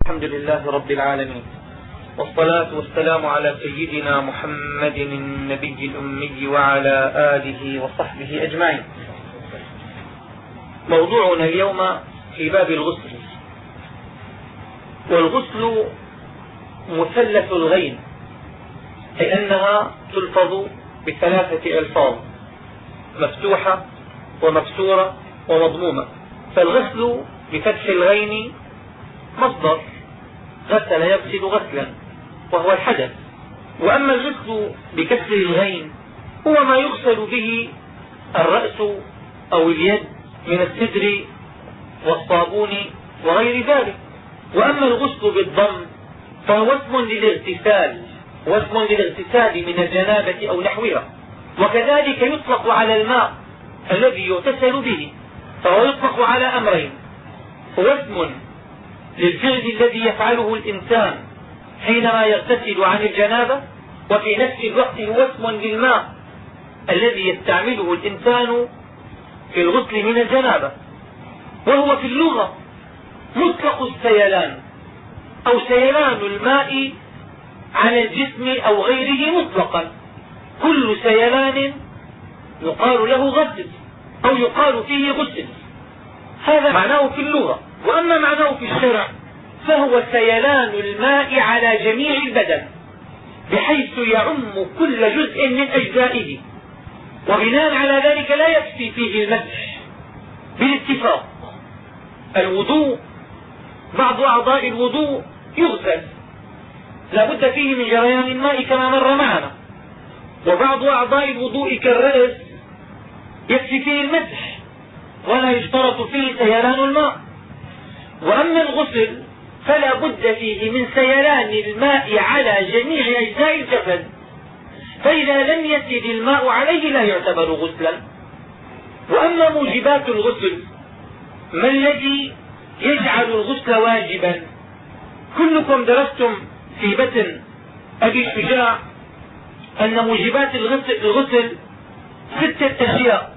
الحمد لله رب العالمين، والصلاة والسلام على سيدنا محمد النبي الأمي وعلى آله وصحبه أجمعين. موضوعنا اليوم في باب الغسل. والغسل مثلث الغين، أي أنها تلفظ بثلاثة ألفاظ: مفتوحة ومكسورة ومضمومة. فالغسل بفتح الغين مصدر غسل يغسل غسلا وهو الحدث. وأما الغسل بكسر الغين هو ما يغسل به الرأس أو اليد من السدر والصابون وغير ذلك. وأما الغسل بالضم فهو اسم للاغتسال من الجنابة أو نحوها. وكذلك يطلق على الماء الذي يغتسل به، فهو يطلق على أمرين: هو اسم للفعل الذي يفعله الإنسان حينما يغتسل عن الجنابة، وفي نفس الوقت هو اسم للماء الذي يستعمله الإنسان في الغسل من الجنابة. وهو في اللغة مطلق السيلان أو سيلان الماء على الجسم أو غيره مطلقا. كل سيلان يقال له غسل أو يقال فيه غسل. هذا معناه في اللغة. وأما معناه في الشرع فهو سيلان الماء على جميع البدن بحيث يعم كل جزء من أجزائه، وبناء على ذلك لا يكفي فيه المسح بالاتفاق. الوضوء بعض أعضاء الوضوء يغسل، لا بد فيه من جريان الماء كما مر معنا، وبعض أعضاء الوضوء كالرأس يكفي فيه المسح ولا يشترط فيه سيلان الماء. وأما الغسل فلا بد فيه من سيلان الماء على جميع أجزاء الجسد، فإذا لم يسل الماء عليه لا يعتبر غسلا. وأما موجبات الغسل، ما الذي يجعل الغسل واجبا؟ كلكم درستم في متن أبي الشجاع أن موجبات الغسل 6 أشياء: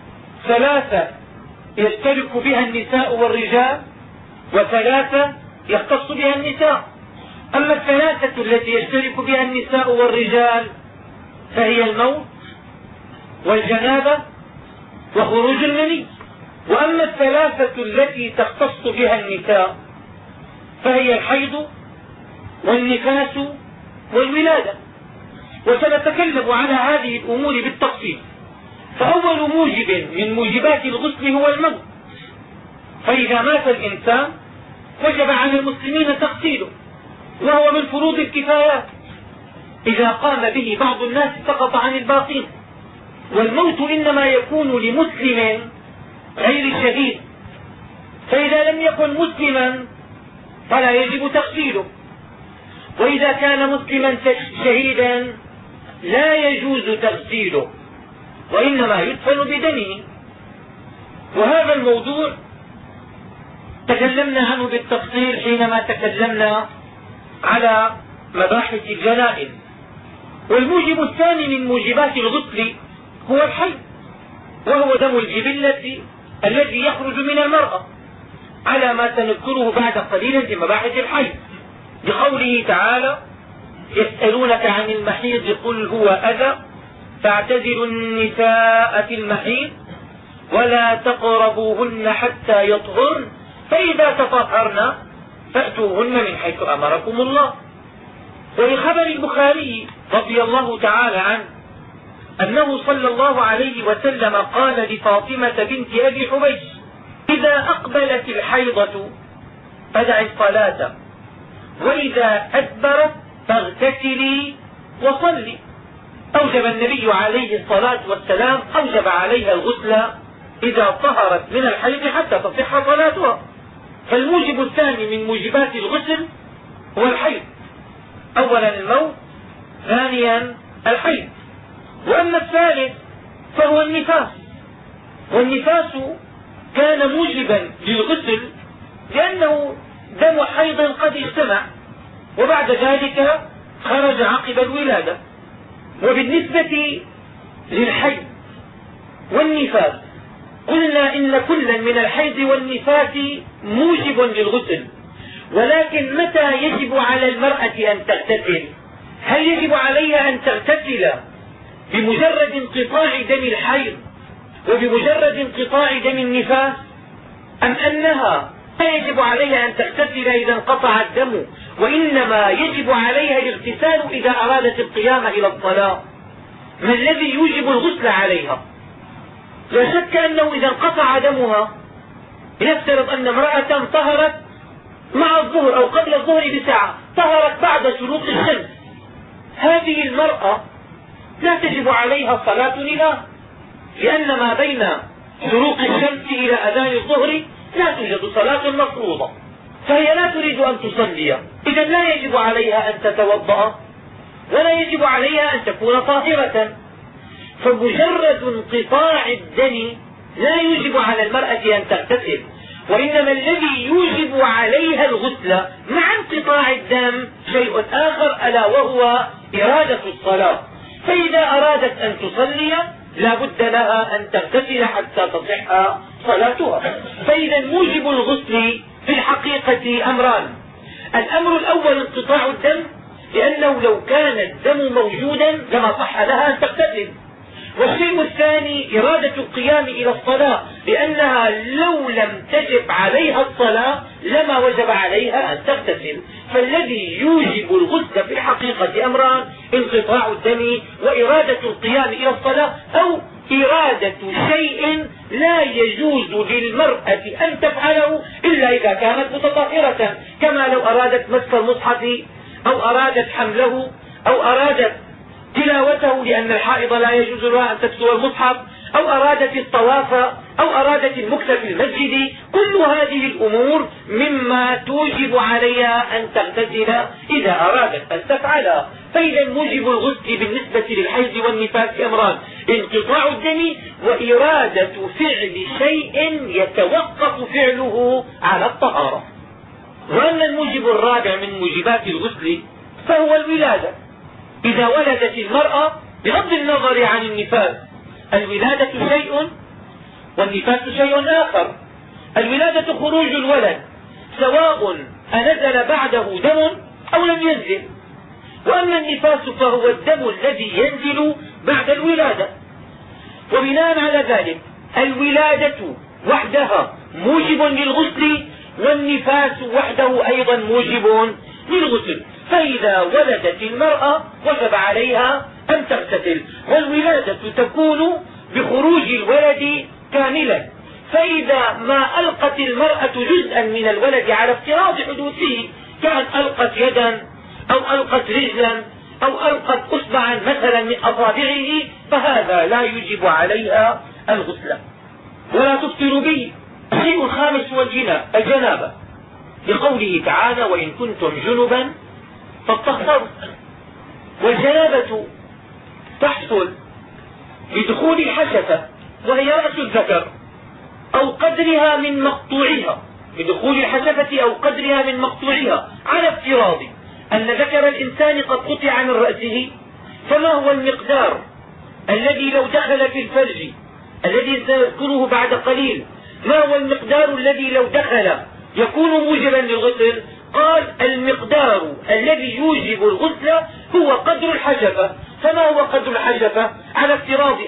3 يشترك بها النساء والرجال، و3 يختص بها النساء. أما 3 التي يشترك بها النساء والرجال فهي الموت والجنابة وخروج المني. وأما 3 التي تختص بها النساء فهي الحيض والنفاس والولادة. وسنتكلم على هذه الأمور بالتفصيل. فأول موجب من موجبات الغسل هو الموت، فإذا مات الإنسان وجب على المسلمين تغسيله، وهو من فروض الكفايات. إذا قام به بعض الناس سقط عن الباقين. والموت إنما يكون لمسلم غير الشهيد، فإذا لم يكن مسلما فلا يجب تغسيله. وإذا كان مسلما شهيدا لا يجوز تغسيله، وإنما يدفن بدمه. وهذا الموضوع تكلمنا عنه بالتفصيل حينما تكلمنا على مباحث الجنائز. والموجب الثاني من موجبات الغسل هو الحيض، وهو دم الجبلة الذي يخرج من المرأة، على ما سنذكره بعد قليل في مباحث الحيض، بقوله تعالى: يسألونك عن المحيض قل هو أذى فاعتزلوا النساء في المحيض ولا تقربوهن حتى يطهرن فإذا تطهرن فأتوهن من حيث أمركم الله. ولخبر البخاري رضي الله تعالى عنه أنه صلى الله عليه وسلم قال لفاطمة بنت أبي حبيش: إذا أقبلت الحيضة فدعي الصلاة، وإذا أدبرت فاغتسلي وصلي. أوجب النبي عليه الصلاة والسلام عليها الغسل إذا طهرت من الحيض حتى تصح صلاتها. فالموجب الثاني من موجبات الغسل هو الحيض: أولا الموت، ثانيا الحيض. وأما الثالث فهو النفاس. والنفاس كان موجبا للغسل لأنه دم حيض قد اجتمع وبعد ذلك خرج عقب الولادة. وبالنسبة للحيض والنفاس قلنا إن كلا من الحيض والنفاس موجب للغسل، ولكن متى يجب على المرأة أن تغتسل؟ هل يجب عليها أن تغتسل بمجرد انقطاع دم الحيض وبمجرد انقطاع دم النفاس، أم أنها لا يجب عليها أن تغتسل إذا انقطع الدم وإنما يجب عليها الاغتسال إذا أرادت القيام إلى الصلاة؟ ما الذي يوجب الغسل عليها؟ لا شك أنه إذا انقطع دمها، لنفترض أن امرأة طهرت مع الظهر أو قبل الظهر بساعة، طهرت بعد شروق الشمس، هذه المرأة لا تجب عليها صلاة النهار، لأن ما بين شروق الشمس إلى أذان الظهر لا توجد صلاة مفروضة، فهي لا تريد أن تصلي، إذا لا يجب عليها أن تتوضأ ولا يجب عليها أن تكون طاهرة. فمجرد انقطاع الدم لا يوجب على المرأة أن تغتسل، وإنما الذي يوجب عليها الغسل مع انقطاع الدم شيء آخر، ألا وهو إرادة الصلاة. فإذا أرادت أن تصلي لا بد لها أن تغتسل حتى تصح صلاتها. فإذا موجب الغسل في الحقيقة أمران: الأمر الأول انقطاع الدم، لأنه لو كان الدم موجودا لما صح لها أن تغتسل. والشيء الثاني إرادة القيام إلى الصلاة، لأنها لو لم تجب عليها الصلاة لما وجب عليها أن تغتسل. فالذي يوجب الغسل في الحقيقة أمران: انقطاع الدم وإرادة القيام إلى الصلاة، أو إرادة شيء لا يجوز للمرأة أن تفعله إلا إذا كانت متطهرة، كما لو أرادت مس المصحف أو أرادت حمله أو أرادت تلاوته، لأن الحائض لا يجوز لها أن تتلو المصحف، أو أرادت الطواف أو أرادت المكث في المسجد. كل هذه الأمور مما توجب عليها أن تغتسل إذا أرادت أن تفعلها. فإذا موجب الغسل بالنسبة للحيض والنفاس أمران: انقطاع الدم وإرادة فعل شيء يتوقف فعله على الطهارة. وأما الموجب الرابع من موجبات الغسل فهو الولادة. إذا ولدت المرأة، بغض النظر عن النفاس، الولادة شيء والنفاس شيء آخر. الولادة خروج الولد سواء أنزل بعده دم أو لم ينزل، وأما النفاس فهو الدم الذي ينزل بعد الولادة. وبناء على ذلك الولادة وحدها موجب للغسل، والنفاس وحده أيضا موجب للغسل. فإذا ولدت المرأة وجب عليها أن تغتسل، والولادة تكون بخروج الولد كاملا. فإذا ما ألقت المرأة جزءا من الولد على افتراض حدوثه، كان ألقت يدا أو ألقت رجلا أو ألقت أصبعا مثلا من أصابعه، فهذا لا يجب عليها الغسل ولا تفطر به. الشيء الخامس هو الجنابة، لقوله تعالى: وإن كنتم جنبا فاطهروا. والجنابة تحصل بدخول الحشفة وهي رأس الذكر أو قدرها من مقطوعها، بدخول الحشفة أو قدرها من مقطوعها، على افتراض أن ذكر الإنسان قد قطع من رأسه. فما هو المقدار الذي لو دخل في الفرج الذي سنذكره بعد قليل، ما هو المقدار الذي لو دخل يكون موجبا للغسل؟ قال: المقدار الذي يوجب الغسل هو قدر الحشفة. فما هو قدر الحشفة؟ على افتراض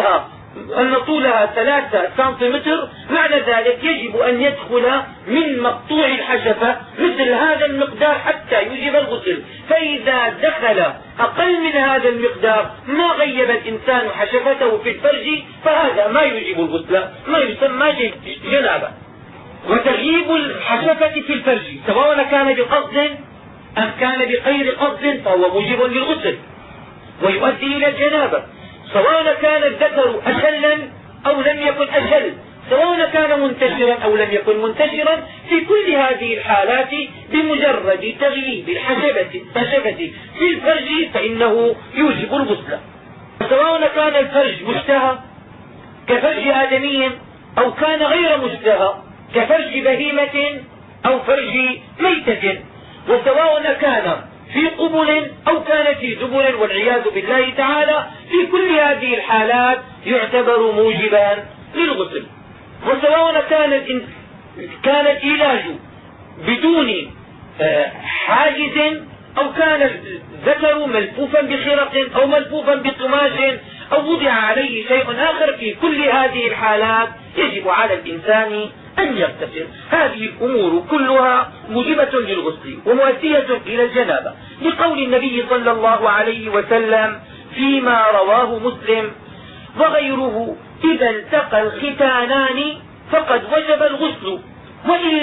أن طولها 3 سنتيمتر، معنى ذلك يجب أن يدخل من مقطوع الحشفة مثل هذا المقدار حتى يوجب الغسل. فإذا دخل أقل من هذا المقدار ما غيب الإنسان حشفته في الفرج، فهذا ما يوجب الغسل، ما يسمى جنابة. وتغييب الحشفة في الفرج سواء كان بقصد أم كان بغير قصد فهو موجب للغسل ويؤدي إلى الجنابة، سواء كان الذكر أشلا أو لم يكن أشل، سواء كان منتشرا أو لم يكن منتشرا. في كل هذه الحالات بمجرد تغييب الحشفة في الفرج فإنه يوجب الغسل، سواء كان الفرج مشتهى كفرج آدمي أو كان غير مشتهى كفرج بهيمة أو فرج ميتة، وسواء كان في قبل أو كان في دبر والعياذ بالله تعالى. في كل هذه الحالات يعتبر موجبا للغسل. وسواء كان العلاج بدون حاجز أو كان الذكر ملفوفا بخرق أو ملفوفا بقماش أو وضع عليه شيء آخر، في كل هذه الحالات يجب على الإنسان أن يغتسل. هذه الأمور كلها موجبة للغسل ومؤدية إلى الجنابة، لقول النبي صلى الله عليه وسلم فيما رواه مسلم وغيره: إذا التقى الختانان فقد وجب الغسل وإن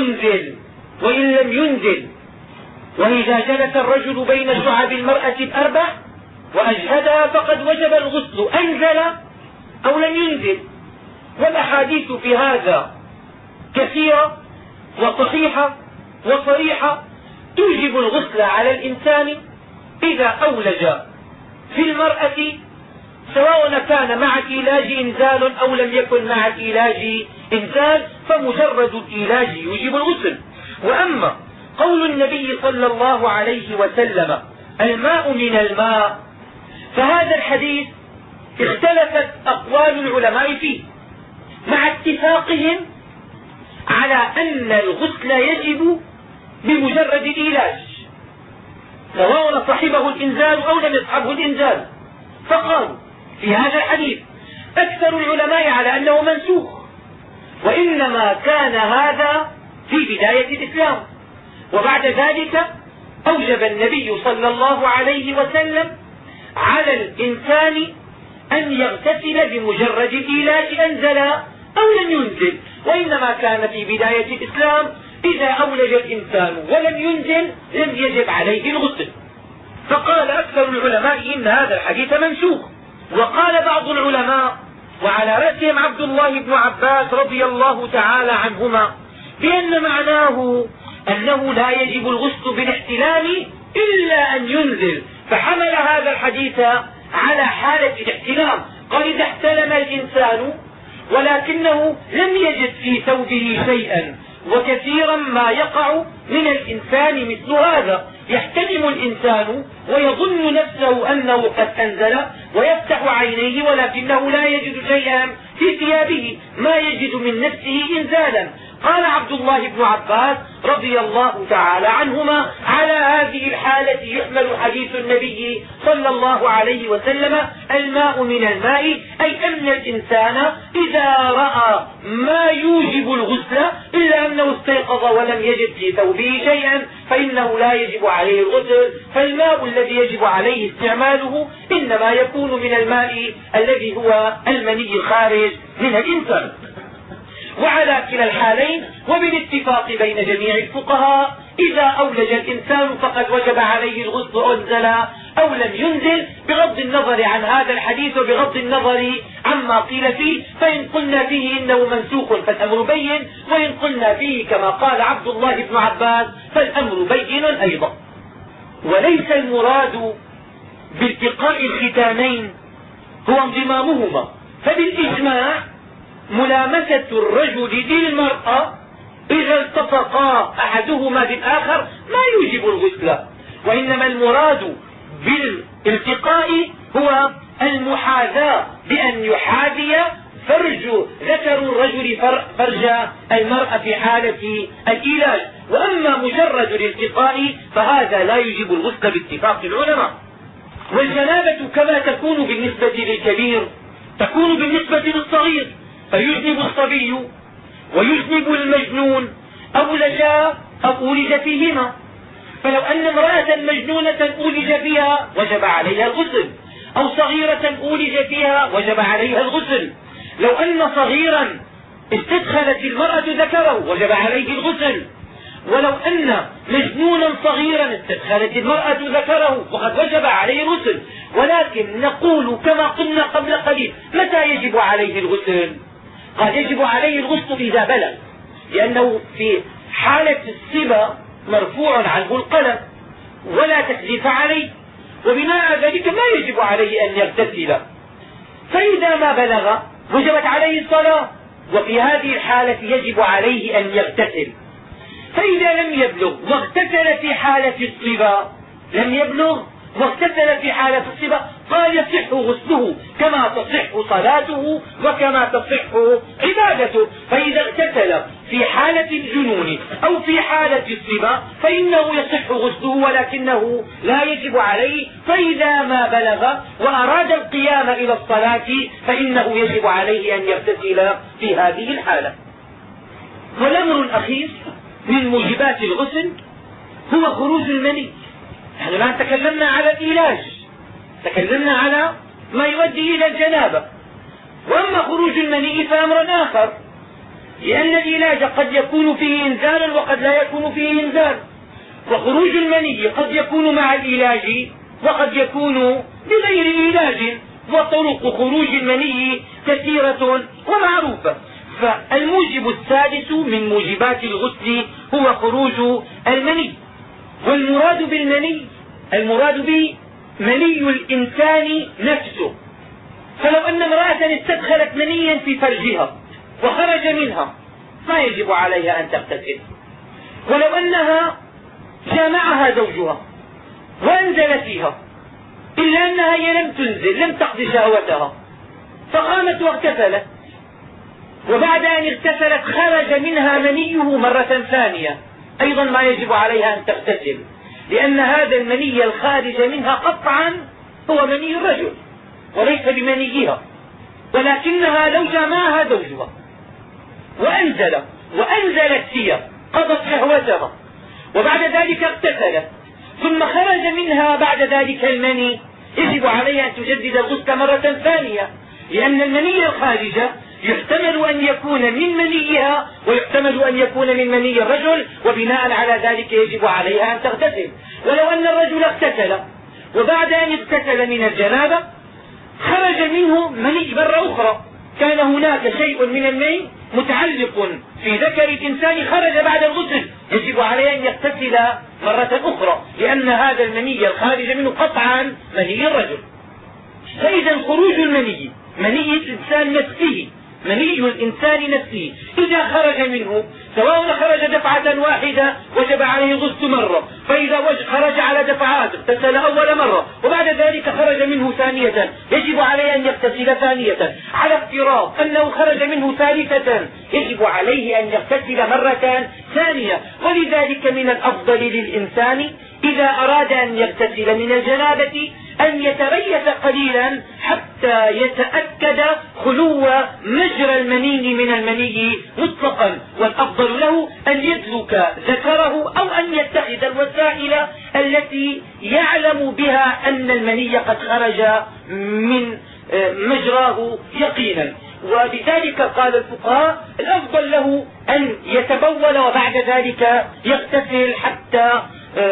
لم ينزل وإذا جلس الرجل بين شعب المرأة الأربع وأجهدها فقد وجب الغسل أنزل أو لم ينزل. والأحاديث في هذا كثيرة وصحيحة وصريحة توجب الغسل على الإنسان إذا أولج في المرأة، سواء كان مع العلاج إنزال أو لم يكن مع العلاج إنزال، فمجرد العلاج يوجب الغسل. وأما قول النبي صلى الله عليه وسلم الماء من الماء، فهذا الحديث اختلفت أقوال العلماء فيه، مع اتفاقهم على أن الغسل يجب بمجرد العلاج، سواء صحبه الإنزال أو لم يصحبه الإنزال. فقالوا في هذا الحديث أكثر العلماء على أنه منسوخ، وإنما كان هذا في بداية الإسلام، وبعد ذلك أوجب النبي صلى الله عليه وسلم على الإنسان أن يغتسل بمجرد العلاج أنزل أو لم ينزل، وإنما كان في بداية الإسلام إذا أولج الإنسان ولم ينزل لم يجب عليه الغسل. فقال أكثر العلماء إن هذا الحديث منسوخ. وقال بعض العلماء وعلى رأسهم عبد الله بن عباس رضي الله تعالى عنهما بأن معناه أنه لا يجب الغسل بالاحتلام إلا أن ينزل، فحمل هذا الحديث على حالة الاحتلام. قال إذا احتلم الإنسان ولكنه لم يجد في ثوبه شيئا، وكثيرا ما يقع من الإنسان مثل هذا، يحتلم الإنسان ويظن نفسه أنه قد أنزل ويفتح عينيه ولكنه لا يجد شيئا في ثيابه، ما يجد من نفسه إنزالا. قال عبد الله بن عباس رضي الله تعالى عنهما على هذه الحالة يحمل حديث النبي صلى الله عليه وسلم الماء من الماء، أي أن الإنسان إذا رأى ما يوجب الغسل إلا أنه استيقظ ولم يجد في ثوبه شيئا فإنه لا يجب عليه الغسل، فالماء الذي يجب عليه استعماله إنما يكون من الماء الذي هو المني الخارج من الإنسان. وعلى كلا الحالين وبالاتفاق بين جميع الفقهاء إذا أولج الإنسان فقد وجب عليه الغسل أنزل أو لم ينزل، بغض النظر عن هذا الحديث وبغض النظر عما قيل فيه. فإن قلنا فيه إنه منسوخ فالأمر بين، وإن قلنا فيه كما قال عبد الله بن عباس فالأمر بين أيضا. وليس المراد بالتقاء الختانين هو انضمامهما، فبالإجماع ملامسة الرجل للمرأة إذا التصقا أحدهما بالآخر ما يوجب الغسل، وإنما المراد بالالتقاء هو المحاذاة، بأن يحاذي ذكر الرجل فرج المرأة في حالة الإيلاج. وأما مجرد الالتقاء فهذا لا يوجب الغسل باتفاق العلماء. والجنابة كما تكون بالنسبة للكبير تكون بالنسبة للصغير، فيجنب الصبي ويجنب المجنون أولجا أو أولج فيهما. فلو أن امرأة مجنونة أولج فيها وجب عليها الغسل، أو صغيرة أولج فيها وجب عليها الغسل. لو أن صغيرا استدخلت المرأة ذكره وجب عليه الغسل، ولو أن مجنونا صغيرا استدخلت المرأة ذكره وقد وجب عليه الغسل. ولكن نقول كما قلنا قبل قليل متى يجب عليه الغسل؟ قد يجب عليه الغسل إذا بلغ، لأنه في حالة الصبا مرفوع عنه القلم ولا تكليف عليه، وبناء ذلك ما يجب عليه أن يغتسل. فإذا ما بلغ وجبت عليه الصلاة، وفي هذه الحالة يجب عليه أن يغتسل. فإذا لم يبلغ واغتسل في حالة الصبا لم يبلغ واغتسل في حالة الصبا قال يصح غسله كما تصح صلاته وكما تصح عبادته. فإذا اغتسل في حالة الجنون أو في حالة الصبا فإنه يصح غسله ولكنه لا يجب عليه. فإذا ما بلغ وأراد القيام إلى الصلاة فإنه يجب عليه أن يغتسل في هذه الحالة. والأمر الأخير من موجبات الغسل هو خروج المني. نحن الآن تكلمنا على العلاج، تكلمنا على ما يؤدي إلى الجنابة. وأما خروج المني فأمر آخر، لأن العلاج قد يكون فيه إنزال وقد لا يكون فيه إنزال. وخروج المني قد يكون مع العلاج وقد يكون بغير علاج. وطرق خروج المني كثيرة ومعروفة. فالموجب السادس من موجبات الغسل هو خروج المني. والمراد بالمني المراد به مني الإنسان نفسه. فلو أن امرأة استدخلت منيا في فرجها وخرج منها ما يجب عليها أن تغتسل. ولو أنها جامعها زوجها وأنزل فيها إلا أنها هي لم تنزل، لم تقضي شهوتها، فقامت واغتسلت، وبعد أن اغتسلت خرج منها منيه مرة ثانية، أيضا ما يجب عليها أن تغتسل، لأن هذا المني الخارج منها قطعا هو مني الرجل وليس بمنيها. ولكنها لو جامعها زوجها وأنزلت هي قضت شهوتها وبعد ذلك اغتسلت ثم خرج منها بعد ذلك المني، يجب عليها أن تجدد الغسل مرة ثانية، لأن المني الخارج يحتمل أن يكون من منيها ويحتمل أن يكون من مني الرجل، وبناء على ذلك يجب عليها أن تغتسل. ولو أن الرجل اغتسل وبعد أن اغتسل من الجنابة خرج منه مني مرة أخرى، كان هناك شيء من المني متعلق في ذكر الإنسان خرج بعد الغسل، يجب عليه أن يغتسل مرة أخرى، لأن هذا المني الخارج منه قطعا مني الرجل. فإذا خروج المني مني الإنسان نفسه، مني الإنسان نفسه إذا خرج منه سواء خرج دفعة واحدة وجب عليه غسل مرة، فإذا خرج على دفعات اغتسل أول مرة وبعد ذلك خرج منه ثانية يجب عليه أن يغتسل ثانية، على افتراض أنه خرج منه ثالثة يجب عليه أن يغتسل مرة ثانية. ولذلك من الأفضل للإنسان إذا أراد أن يغتسل من الجنابة أن يتريث قليلا حتى يتأكد خلو مجرى المني من المني مطلقا، والأفضل له أن يدلك ذكره أو أن يتخذ الوسائل التي يعلم بها أن المني قد خرج من مجراه يقينا. وبذلك قال الفقهاء الأفضل له أن يتبول وبعد ذلك يغتسل حتى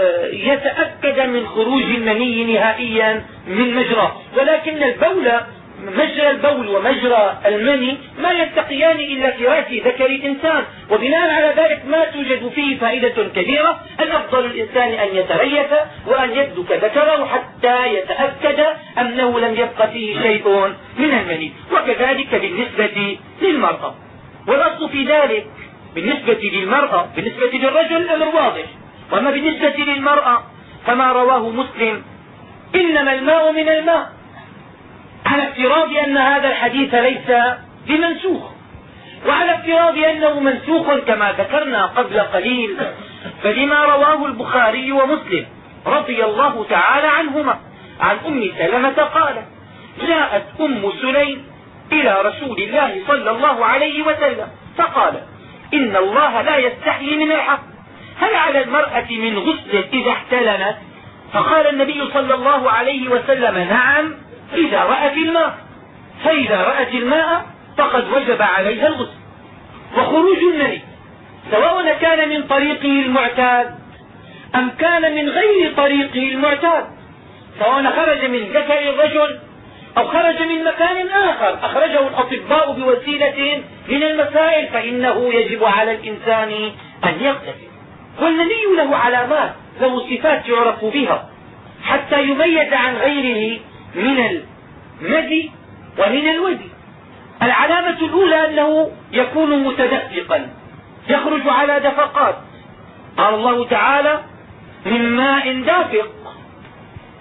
يتأكد من خروج المني نهائيا من مجراه. ولكن مجرى البول ومجرى المني ما يلتقيان إلا في رأس ذكر الإنسان، وبناء على ذلك ما توجد فيه فائدة كبيرة. الأفضل الإنسان أن يتريث وأن يدلك ذكره حتى يتأكد أنه لم يبق فيه شيء من المني. وكذلك بالنسبة للمرأة. والأصل في ذلك بالنسبة للمرأة، بالنسبة للرجل الأمر واضح، وأما بالنسبة للمرأة فما رواه مسلم إنما الماء من الماء، على افتراض أن هذا الحديث ليس بمنسوخ، وعلى افتراض أنه منسوخ كما ذكرنا قبل قليل فلما رواه البخاري ومسلم رضي الله تعالى عنهما عن أم سلمة قالت جاءت أم سليم إلى رسول الله صلى الله عليه وسلم فقالت إن الله لا يستحيي من الحق، هل على المرأة من غسل إذا احتلمت؟ فقال النبي صلى الله عليه وسلم نعم إذا رأت الماء، فإذا رأت الماء فقد وجب عليها الغسل. وخروج المني سواء كان من طريقه المعتاد أم كان من غير طريقه المعتاد، سواء خرج من ذكر الرجل أو خرج من مكان آخر أخرجه الأطباء بوسيلة من المسائل، فإنه يجب على الإنسان أن يغتسل. والمني له علامات، له صفات يعرف بها حتى يميز عن غيره من المذي ومن الودي. العلامة الأولى أنه يكون متدفقا يخرج على دفقات، قال الله تعالى من ماء دافق،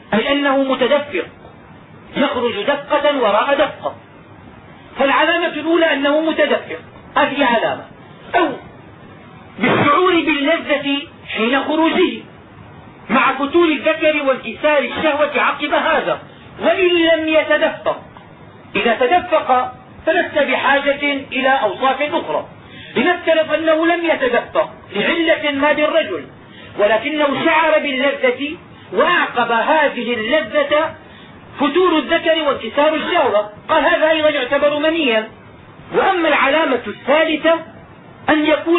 أي أنه متدفق يخرج دفقة وراء دفقة. فالعلامة الأولى أنه متدفق، هذه علامة، أو بالشعور باللذة حين خروجه مع فتور الذكر وانكسار الشهوة عقب هذا، وإن لم يتدفق. إذا تدفق فلست بحاجة إلى أوصاف أخرى. لنفترض أنه لم يتدفق لعلة ما بالرجل، ولكنه شعر باللذة وأعقب هذه اللذة فتور الذكر وانكسار الشهوة، قال هذا أيضا يعتبر منيا. وأما العلامة الثالثة أن يكون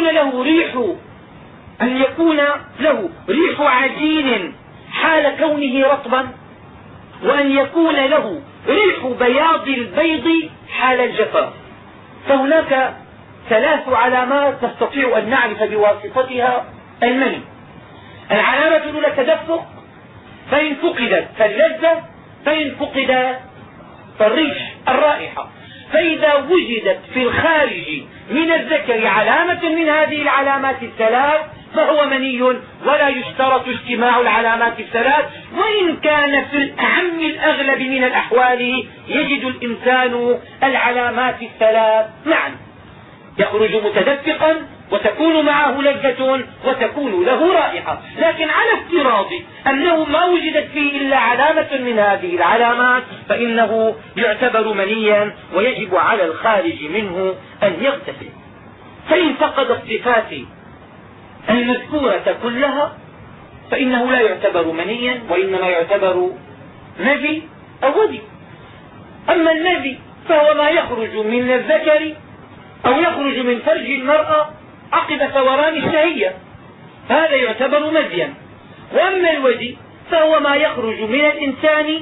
له ريح عجين حال كونه رطبا، وأن يكون له ريح بياض البيض حال الجفاف. فهناك 3 علامات نستطيع أن نعرف بواسطتها المني. العلامة الأولى التدفق، فإن فقدت فاللذة، فإن فقدت فالريح الرائحة. فإذا وجدت في الخارج من الذكر علامة من هذه العلامات ال3 فهو مني، ولا يشترط اجتماع العلامات ال3، وإن كان في الأعم الأغلب من الأحوال يجد الإنسان العلامات ال3 معا، يخرج متدفقا وتكون معه لذة وتكون له رائحة. لكن على افتراض أنه ما وجدت فيه إلا علامة من هذه العلامات فإنه يعتبر منيا ويجب على الخارج منه أن يغتسل. فإن فقد الصفات المذكورة كلها فإنه لا يعتبر منيا، وإنما يعتبر نذي أو ودي. أما النذي فهو ما يخرج من الذكر أو يخرج من فرج المرأة عقب ثوران الشهية، هذا يعتبر مذيا. وأما الودي فهو ما يخرج من الإنسان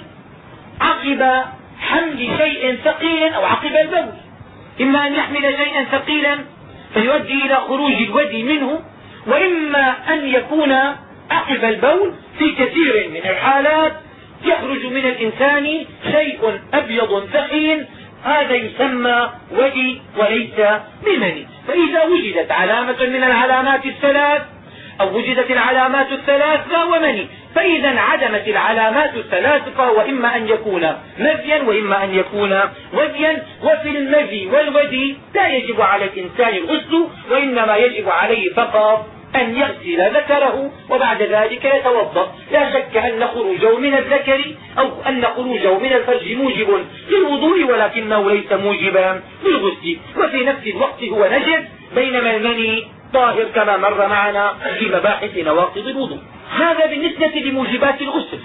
عقب حمل شيء ثقيل أو عقب البول، إما أن يحمل شيئا ثقيلا فيؤدي إلى خروج الودي منه، وإما أن يكون عقب البول في كثير من الحالات يخرج من الإنسان شيء أبيض ثخين، هذا يسمى ودي وليس بمني. فإذا وجدت علامة من العلامات ال3 أو وجدت العلامات ال3 فهو مني. فإذا عدمت العلامات ال3 فهو إما أن يكون مذيا وإما أن يكون وديا. وفي المذي والودي لا يجب على الإنسان الغسل، وإنما يجب عليه فقط أن يغسل ذكره وبعد ذلك يتوضا. لا شك أن خروجه من الذكر أو أن خروجه من الفرج موجب للوضوء، ولكنه ليس موجبا للغسل. وفي نفس الوقت هو نجس، بينما المني طاهر كما مر معنا في مباحث نواقض الوضوء. هذا بالنسبة لموجبات الغسل.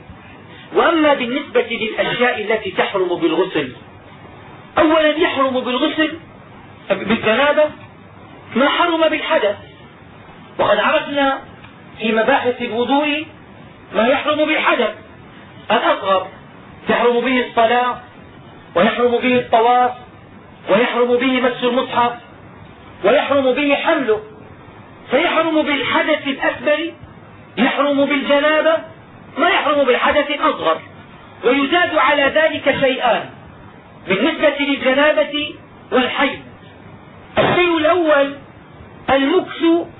وأما بالنسبة للأشياء التي تحرم بالغسل، أولا يحرم بالغسل بالجنابة ما حرم بالحدث، وقد عرفنا في مباحث الوضوء ما يحرم بالحدث الأصغر، يحرم به الصلاة ويحرم به الطواف ويحرم به مس المصحف ويحرم به حمله. فيحرم بالحدث الأكبر، يحرم بالجنابة ما يحرم بالحدث الأصغر. ويزاد على ذلك شيئان بالنسبة للجنابة والحيض. الشيء الأول المكث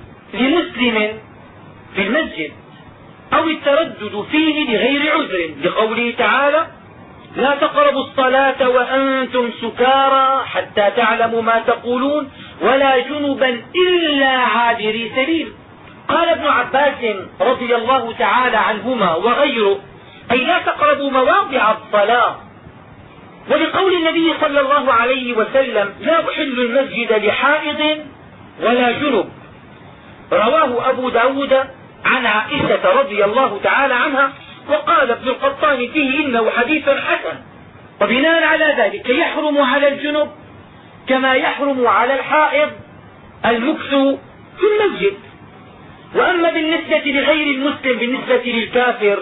لمسلم في المسجد أو التردد فيه لغير عذر، لقوله تعالى لا تقربوا الصلاة وأنتم سكارى حتى تعلموا ما تقولون ولا جنبا إلا عابري سبيل. قال ابن عباس رضي الله تعالى عنهما وغيره أي لا تقربوا مواضع الصلاة، ولقول النبي صلى الله عليه وسلم لا أحل المسجد لحائض ولا جنب. رواه أبو داود عن عائشة رضي الله تعالى عنها، وقال ابن القطان فيه إنه حديث حسن. وبناء على ذلك يحرم على الجنب كما يحرم على الحائض المكث في المسجد. وأما بالنسبة لغير المسلم بالنسبة للكافر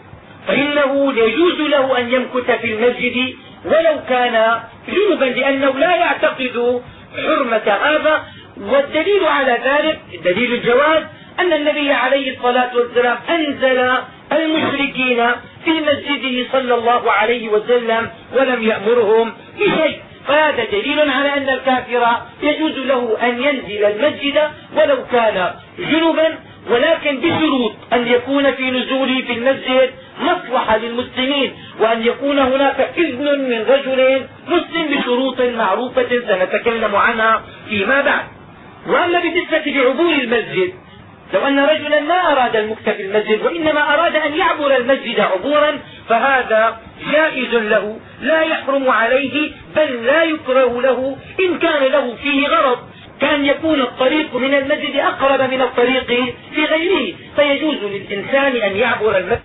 فإنه يجوز له أن يمكث في المسجد ولو كان جنبا، لأنه لا يعتقد حرمة هذا. والدليل على ذلك دليل الجواز أن النبي عليه الصلاة والسلام أنزل المشركين في مسجده صلى الله عليه وسلم ولم يأمرهم بشيء، فهذا دليل على أن الكافر يجوز له أن ينزل المسجد ولو كان جنبا. ولكن بشروط أن يكون في نزوله في المسجد مصلحة للمسلمين، وأن يكون هناك إذن من رجل مسلم بشروط معروفة سنتكلم عنها فيما بعد. وأما بالنسبة لعبور المسجد، لو أن رجلا ما أراد المكث في المسجد وإنما أراد أن يعبر المسجد عبورا فهذا جائز له، لا يحرم عليه بل لا يكره له إن كان له فيه غرض، كان يكون الطريق من المسجد أقرب من الطريق في غيره، فيجوز للإنسان أن يعبر المسجد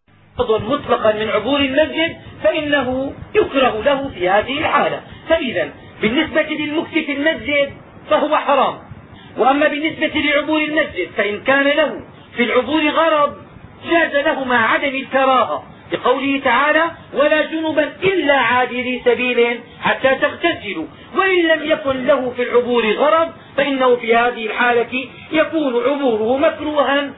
مطلقا من عبور المسجد فإنه يكره له في هذه الحالة. فإذا بالنسبة للمكث في المسجد فهو حرام. وأما بالنسبة لعبور المسجد فإن كان له في العبور غرض جاز له مع عدم الكراهة، لقوله تعالى ولا جنبا إلا عابري سبيل حتى تغتسلوا. وإن لم يكن له في العبور غرض فإنه في هذه الحالة يكون عبوره مكروها،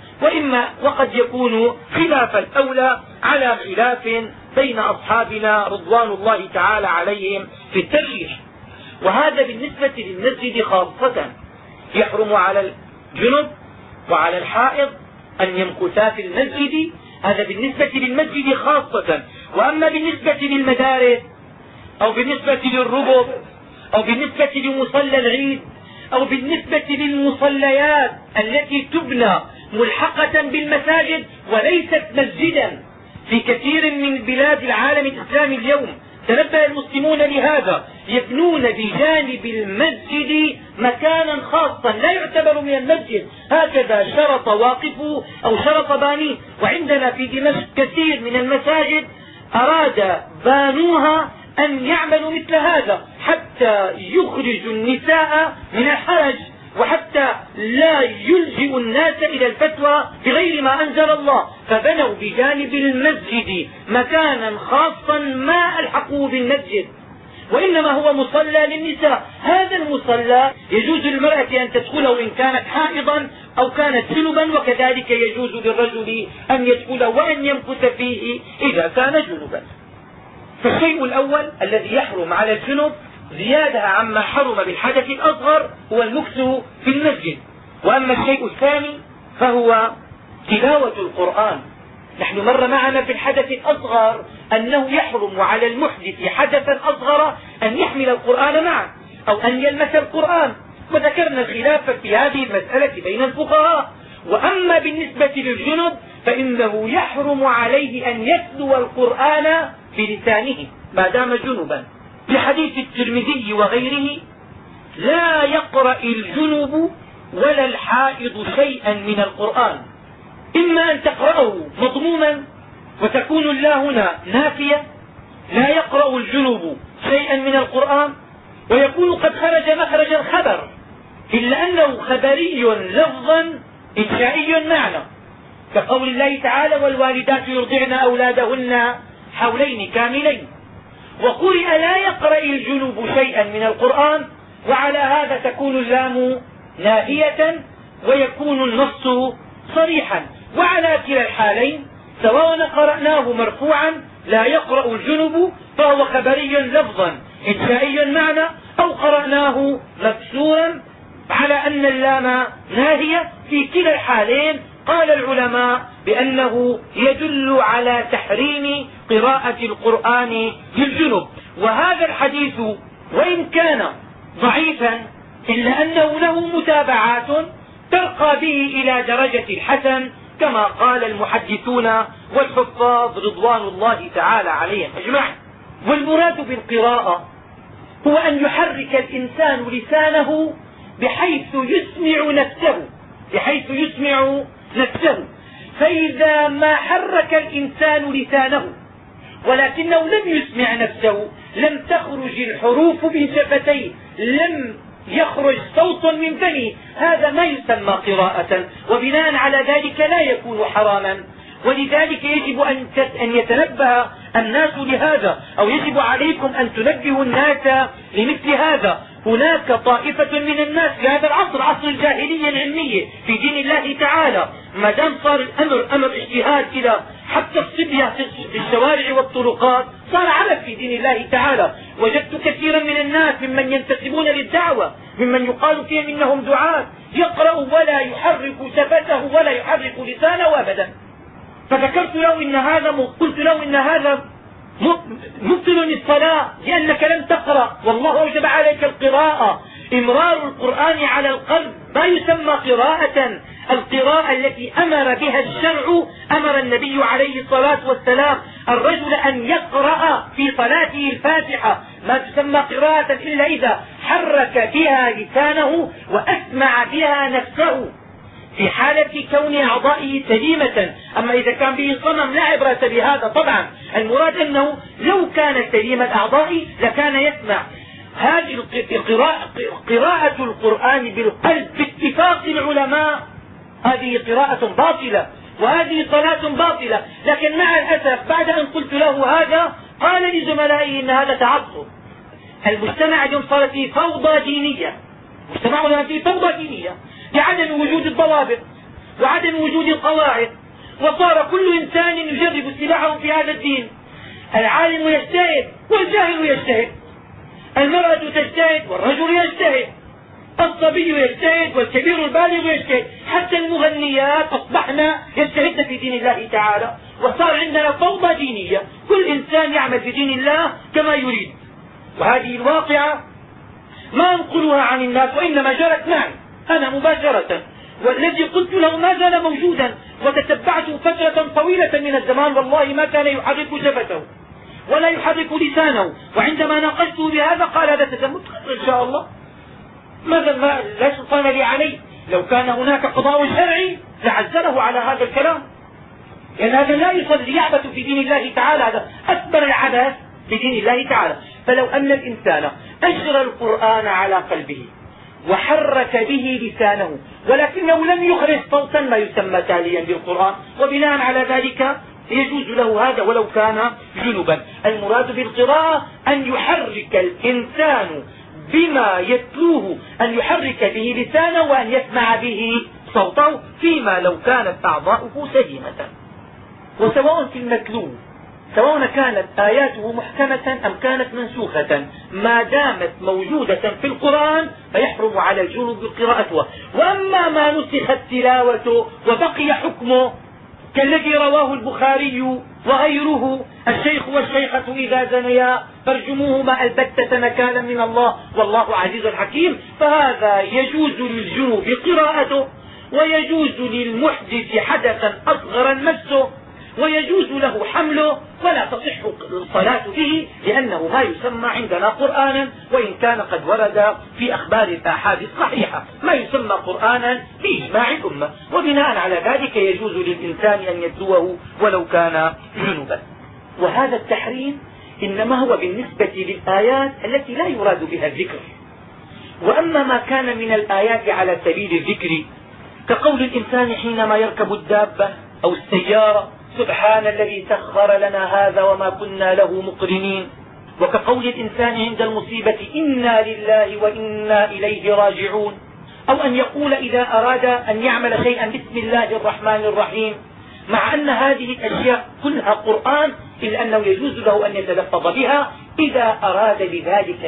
وقد يكون خلاف الأولى على خلاف بين أصحابنا رضوان الله تعالى عليهم في الترجيح. وهذا بالنسبة للمسجد خاصة، يحرم على الجنب وعلى الحائض أن يمكثا في المسجد، هذا بالنسبة للمسجد خاصة. وأما بالنسبة للمدارس أو بالنسبة للربط أو بالنسبة لمصلى العيد أو بالنسبة للمصليات التي تبنى ملحقة بالمساجد وليست مسجدا في كثير من بلاد العالم الإسلامي اليوم، تنبه المسلمون لهذا، يبنون بجانب المسجد مكانا خاصا لا يعتبر من المسجد، هكذا شرط واقفه أو شرط بانيه. وعندنا في دمشق كثير من المساجد أراد بانوها أن يعملوا مثل هذا حتى يخرجوا النساء من الحرج، وحتى لا يلجئ الناس إلى الفتوى بغير ما أنزل الله، فبنوا بجانب المسجد مكانا خاصا ما ألحقوه بالمسجد، وإنما هو مصلى للنساء. هذا المصلى يجوز للمرأة أن تدخله إن كانت حائضا أو كانت جنبا، وكذلك يجوز للرجل أن يدخله وأن يمكث فيه إذا كان جنبا. فالشيء الأول الذي يحرم على الجنب زيادة عما حرم بالحدث الأصغر هو المكث في المسجد. وأما الشيء الثاني فهو تلاوة القرآن. نحن مر معنا في الحدث الأصغر أنه يحرم على المحدث حدثا أصغر أن يحمل القرآن معه أو أن يلمس القرآن، وذكرنا الخلاف في هذه المسألة بين الفقهاء. وأما بالنسبة للجنب فإنه يحرم عليه أن يتلو القرآن بلسانه ما دام جنبا، لحديث الترمذي وغيره لا يقرأ الجنب ولا الحائض شيئا من القرآن، إما أن تقرأه مضموما وتكون الله هنا نافية، لا يقرأ الجنب شيئا من القرآن ويكون قد خرج مخرج الخبر، إلا أنه خبري لفظا إنشائي معنى، كقول الله تعالى والوالدات يرضعن أولادهن حولين كاملين. وقرئ لا يقرأ الجنب شيئا من القرآن، وعلى هذا تكون اللام ناهية ويكون النص صريحا. وعلى كلا الحالين سواء قرأناه مرفوعا لا يقرأ الجنب فهو خبري لفظا إنشائي معنى، أو قرأناه مكسورا على أن اللام ناهية، في كلا الحالين قال العلماء بأنه يدل على تحريم قراءة القرآن للجنب. وهذا الحديث وإن كان ضعيفا إلا أنه له متابعات ترقى به إلى درجة الحسن كما قال المحدثون والحفاظ رضوان الله تعالى عليهم اجمعين. والمراد بالقراءة هو أن يحرك الإنسان لسانه بحيث يسمع نفسه، فإذا ما حرك الإنسان لسانه ولكنه لم يسمع نفسه لم تخرج الحروف من شفتيه، لم يخرج صوت من فمه، هذا ما يسمى قراءة، وبناء على ذلك لا يكون حراما. ولذلك يجب أن يتنبه الناس لهذا، أو يجب عليكم أن تنبهوا الناس لمثل هذا. هناك طائفة من الناس في هذا العصر، عصر الجاهلية العلمية في دين الله تعالى، ما دام صار الأمر أمر اجتهاد كده، حتى الصبية في الشوارع والطرقات صار عبث في دين الله تعالى. وجدت كثيرا من الناس ممن ينتسبون للدعوة ممن يقال فيهم إنهم دعاة يقرأ ولا يحرك شفته ولا يحرك لسانه أبدا. فذكرت له إن هذا قلت له إن هذا مبطل الصلاة لأنك لم تقرأ، والله أوجب عليك القراءة. إمرار القرآن على القلب ما يسمى قراءة. القراءة التي أمر بها الشرع، أمر النبي عليه الصلاة والسلام الرجل أن يقرأ في صلاته الفاتحة، ما تسمى قراءة إلا إذا حرك بها لسانه وأسمع بها نفسه في حالة كون أعضائه سليمة. أما إذا كان به صمم لا عبرة بهذا. طبعا المراد أنه لو كان سليم الأعضاء لكان يسمع. هذه قراءة القرآن بالقلب باتفاق العلماء هذه قراءة باطلة وهذه صلاة باطلة. لكن مع الأسف بعد أن قلت له هذا قال لزملائه إن هذا تعصب. المجتمع اليوم صار فيه فوضى دينية، مجتمعنا فيه فوضى دينية لعدم وجود الضوابط وعدم وجود القواعد، وصار كل إنسان يجرب سلاحه في هذا الدين. العالم يجتهد والجاهل يجتهد، المرأة تجتهد والرجل يجتهد، الصبي يجتهد والكبير البالغ يجتهد، حتى المغنيات أصبحن يجتهدن في دين الله تعالى. وصار عندنا فوضى دينية، كل إنسان يعمل في دين الله كما يريد. وهذه الواقعة ما أنقلها عن الناس وإنما جرت معي أنا مباشرة، والذي قلت له ما زال موجودا وتتبعته فترة طويلة من الزمان. والله ما كان يحرك شفته ولا يحرك لسانه، وعندما ناقشته بهذا قال هذا تزمت إن شاء الله ماذا لا سلطان لي عليه. لو كان هناك قضاء شرعي لعزله على هذا الكلام، لأن هذا لا يصلي يعبث في دين الله تعالى، هذا أكبر العبث في دين الله تعالى. فلو أن الإنسان أجرى القرآن على قلبه وحرك به لسانه ولكنه لم يخرج صوتا ما يسمى تاليا بالقرآن، وبناء على ذلك يجوز له هذا ولو كان جنبا. المراد بالقراءة أن يحرك الإنسان بما يتلوه، أن يحرك به لسانه وأن يسمع به صوته، فيما لو كانت أعضاؤه سليمة. وسواء في المتلو سواء كانت آياته محكمة أم كانت منسوخة، ما دامت موجودة في القرآن فيحرم على الجنوب قراءتها. وأما ما نسخت تلاوته وبقي حكمه كالذي رواه البخاري وغيره: الشيخ والشيخة إذا زنيا فارجموهما البتة نكالا من الله والله عزيز حكيم، فهذا يجوز للجنوب قراءته ويجوز للمحدث حدثا أصغر مسه ويجوز له حمله، ولا تصح الصلاة به لأنه ما يسمى عندنا قرآنا، وإن كان قد ورد في أخبار الآحاد الصحيحة ما يسمى قرآنا بإجماع الأمة. وبناء على ذلك يجوز للإنسان أن يتلوه ولو كان جنبا. وهذا التحريم إنما هو بالنسبة للآيات التي لا يراد بها الذكر. وأما ما كان من الآيات على سبيل الذكر كقول الإنسان حينما يركب الدابة أو السيارة: سبحان الذي سخر لنا هذا وما كنا له مقرنين. وكقول الإنسان عند المصيبة: إنا لله وإنا إليه راجعون. أو أن يقول إذا أراد أن يعمل شيئا: بسم الله الرحمن الرحيم. مع أن هذه الأشياء كلها قرآن إلا أنه يجوز له أن يتلفظ بها إذا أراد بذلك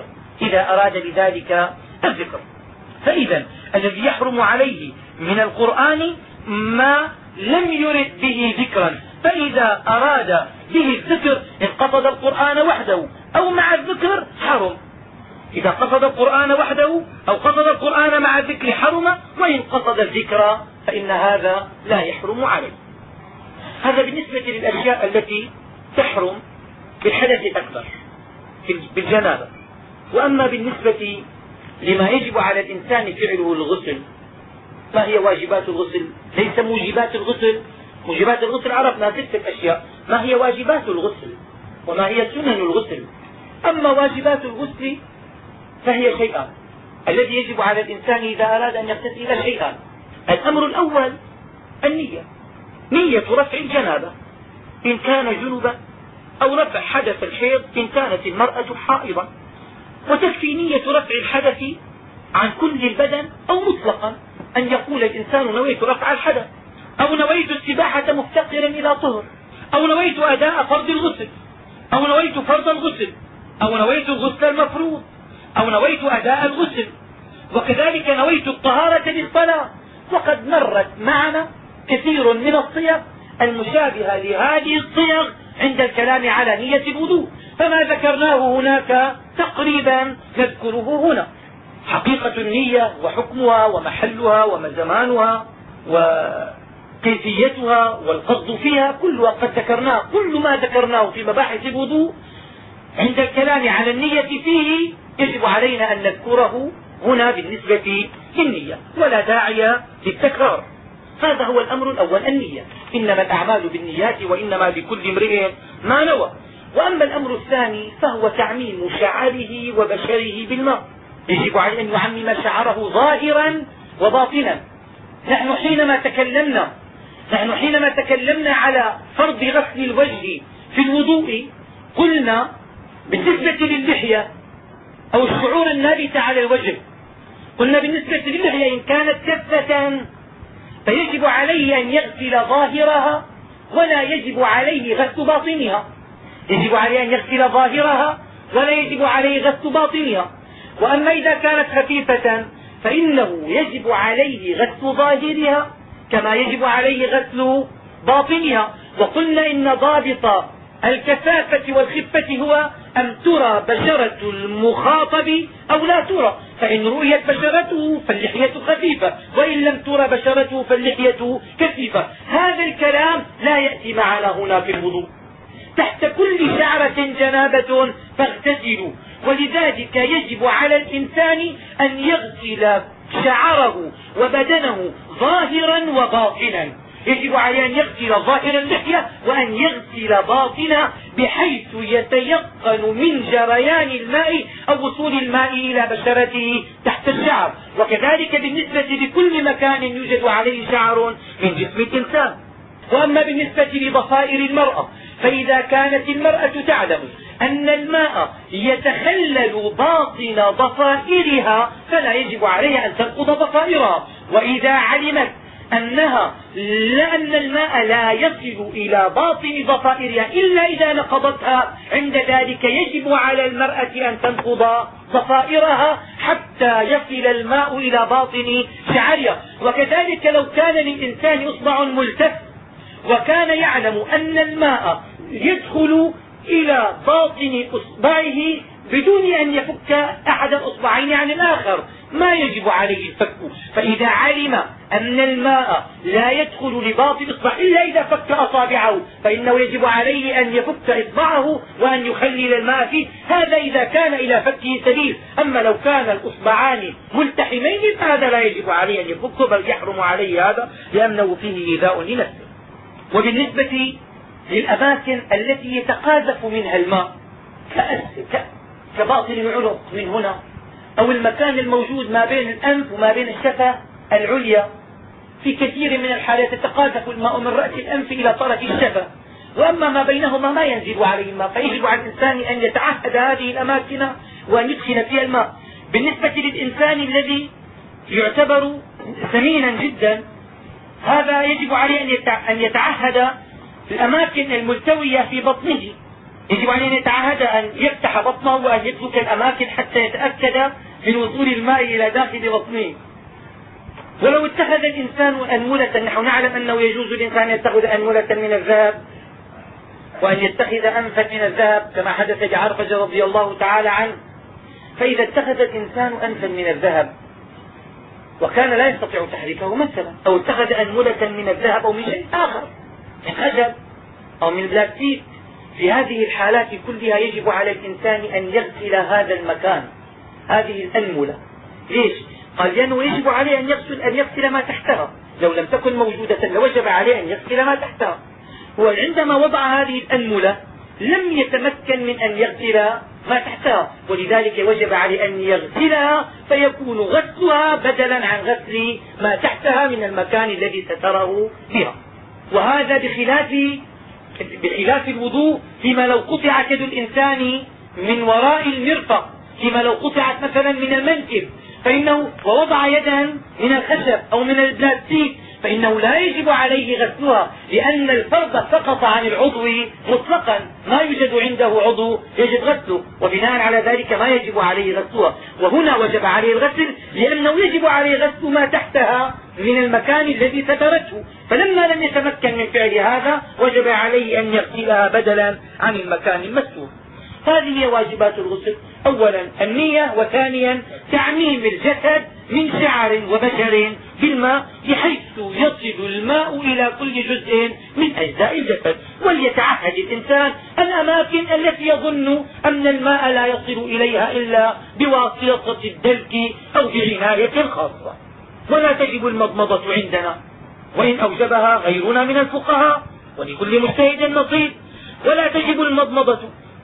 الذكر. فإذا الذي يحرم عليه من القرآن ما لم يرد به ذكرا، فإذا أراد به الذكر إن قصد القرآن وحده أو مع الذكر حرم. إذا قصد القرآن وحده أو قصد القرآن مع الذكر حرم، وإن قصد الذكر فإن هذا لا يحرم عليه. هذا بالنسبة للأشياء التي تحرم بالحدث الأكبر بالجنابة. وأما بالنسبة لما يجب على الإنسان فعله الغسل، ما هي واجبات الغسل؟ ليس موجبات الغسل. موجبات الغسل عرفنا 6 أشياء: ما هي واجبات الغسل وما هي سنن الغسل. أما واجبات الغسل فهي شيئان. الذي يجب على الإنسان إذا أراد أن يغتسل شيئان: الأمر الأول النية، نية رفع الجنابة إن كان جنبا، أو رفع حدث الحيض إن كانت المرأة حائضا. وتكفي نية رفع الحدث عن كل البدن أو مطلقا، أن يقول الإنسان: نويت رفع الحدث، أو نويت السباحة مفتقرا إلى طهر، أو نويت أداء فرض الغسل، أو نويت فرض الغسل، أو نويت الغسل المفروض، أو نويت أداء الغسل، وكذلك نويت الطهارة للصلاة. وقد مرت معنا كثير من الصيغ المشابهة لهذه الصيغ عند الكلام على نية الوضوء، فما ذكرناه هناك تقريبا نذكره هنا. حقيقة النية وحكمها ومحلها وزمانها وكيفيتها والقصد فيها كلها قد ذكرناه. كل ما ذكرناه في مباحث الوضوء عند الكلام على النية فيه يجب علينا أن نذكره هنا بالنسبة للنية، ولا داعي للتكرار. هذا هو الأمر الأول، النية. إنما الأعمال بالنيات وإنما لكل امرئ ما نوى. وأما الأمر الثاني فهو تعميم شعره وبشره بالماء. يجب عليه أن يعمم شعره ظاهرا وباطنا. نحن حينما تكلمنا على فرض غسل الوجه في الوضوء قلنا بالنسبة للحية أو الشعور النابت على الوجه، قلنا بالنسبة للحية إن كانت كثة فيجب عليه أن يغسل ظاهرها ولا يجب عليه غسل باطنها. يجب عليه أن يغسل ظاهرها ولا يجب عليه غسل باطنها. وأما إذا كانت خفيفة فإنه يجب عليه غسل ظاهرها كما يجب عليه غسل باطنها. وقلنا إن ضابط الكثافة والخفة هو أن ترى بشرة المخاطب أو لا ترى، فإن رؤيت بشرته فاللحية خفيفة، وإن لم ترى بشرته فاللحية كثيفة. هذا الكلام لا يأتي معنا هنا في الوضوء. تحت كل شعرة جنابة فاغتسلوا، ولذلك يجب على الإنسان أن يغسل شعره وبدنه ظاهرا وباطنا. يجب عليه أن يغسل ظاهر اللحية وأن يغسل باطنها بحيث يتيقن من جريان الماء أو وصول الماء إلى بشرته تحت الشعر. وكذلك بالنسبة لكل مكان يوجد عليه شعر من جسم الإنسان. وأما بالنسبة لضفائر المرأة فإذا كانت المرأة تعلم أن الماء يتخلل باطن ضفائرها فلا يجب عليها أن تنقض ضفائرها. وإذا علمت أن الماء لا يصل إلى باطن ضفائرها إلا إذا نقضتها، عند ذلك يجب على المرأة أن تنقض ضفائرها حتى يصل الماء إلى باطن شعرها. وكذلك لو كان للإنسان إصبع ملتف وكان يعلم أن الماء يدخل إلى باطن إصبعه بدون أن يفك أحد الأصبعين عن الآخر ما يجب عليه الفك. فإذا علم أن الماء لا يدخل لباطن إصبع إلا إذا فك أصابعه فإنه يجب عليه أن يفك إصبعه وأن يخلل الماء فيه. هذا إذا كان إلى فكه سبيل. أما لو كان الأصبعان ملتحمين فهذا لا يجب عليه أن يفك، بل يحرم عليه هذا لأنه فيه إيذاء لنفسه. وبالنسبة للأماكن التي يتقاذف منها الماء كباطن العنق من هنا أو المكان الموجود ما بين الأنف وما بين الشفة العليا، في كثير من الحالات يتقاذف الماء من رأس الأنف إلى طرف الشفة، وأما ما بينهما ما ينزل عليه الماء، فيجب على الإنسان أن يتعهد هذه الأماكن وأن يدخل فيها الماء. بالنسبة للإنسان الذي يعتبر ثمينا جدا هذا يجب عليه أن يتعهد الأماكن الملتوية في بطنه. يجب عليه أن يتعهد أن يفتح بطنه وأن يترك الأماكن حتى يتأكد من وصول الماء إلى داخل بطنه. ولو اتخذ الإنسان أنملة، نحن نعلم أنه يجوز للإنسان أن يتخذ أنملة من الذهب وأن يتخذ أنفا من الذهب كما حدث لعرفجة رضي الله تعالى عنه. فإذا اتخذ الإنسان أنفا من الذهب وكان لا يستطيع تحريكه مثلا، أو اتخذ أنملة من الذهب أو من شيء آخر من خشب أو من بلاستيك، في هذه الحالات كلها يجب على الإنسان أن يغسل هذا المكان، هذه الأنملة. ليش؟ قال لأنه يجب عليه أن يغسل ما تحتها. لو لم تكن موجودة لوجب عليه أن يغسل ما تحتها. هو عندما وضع هذه الأنملة لم يتمكن من أن يغسل ما تحتها، ولذلك وجب عليه أن يغسلها فيكون غسلها بدلا عن غسل ما تحتها من المكان الذي ستره بها. وهذا بخلاف الوضوء فيما لو قطعت يد الإنسان من وراء المرفق، فيما لو قطعت مثلا من المنكب فإنه ووضع يدا من الخشب أو من البلاستيك فإنه لا يجب عليه غسلها، لأن الفرض سقط عن العضو مطلقا، ما يوجد عنده عضو يجب غسله، وبناء على ذلك ما يجب عليه غسلها. وهنا وجب عليه الغسل لأنه يجب عليه غسل ما تحتها من المكان الذي سترته، فلما لم يتمكن من فعل هذا وجب عليه أن يغسلها بدلا عن المكان المستور. هذه هي واجبات الغسل: أولا النية، وثانيا تعميم الجسد من شعر وبشر بالماء بحيث يصل الماء إلى كل جزء من أجزاء الجسد. وليتعهد الإنسان الأماكن التي يظن أن الماء لا يصل إليها إلا بواسطة الدلك أو بعناية خاصة. ولا تجب المضمضة عندنا، وإن أوجبها غيرنا من الفقهاء، ولكل مجتهد نصيب. ولا تجب المضمضة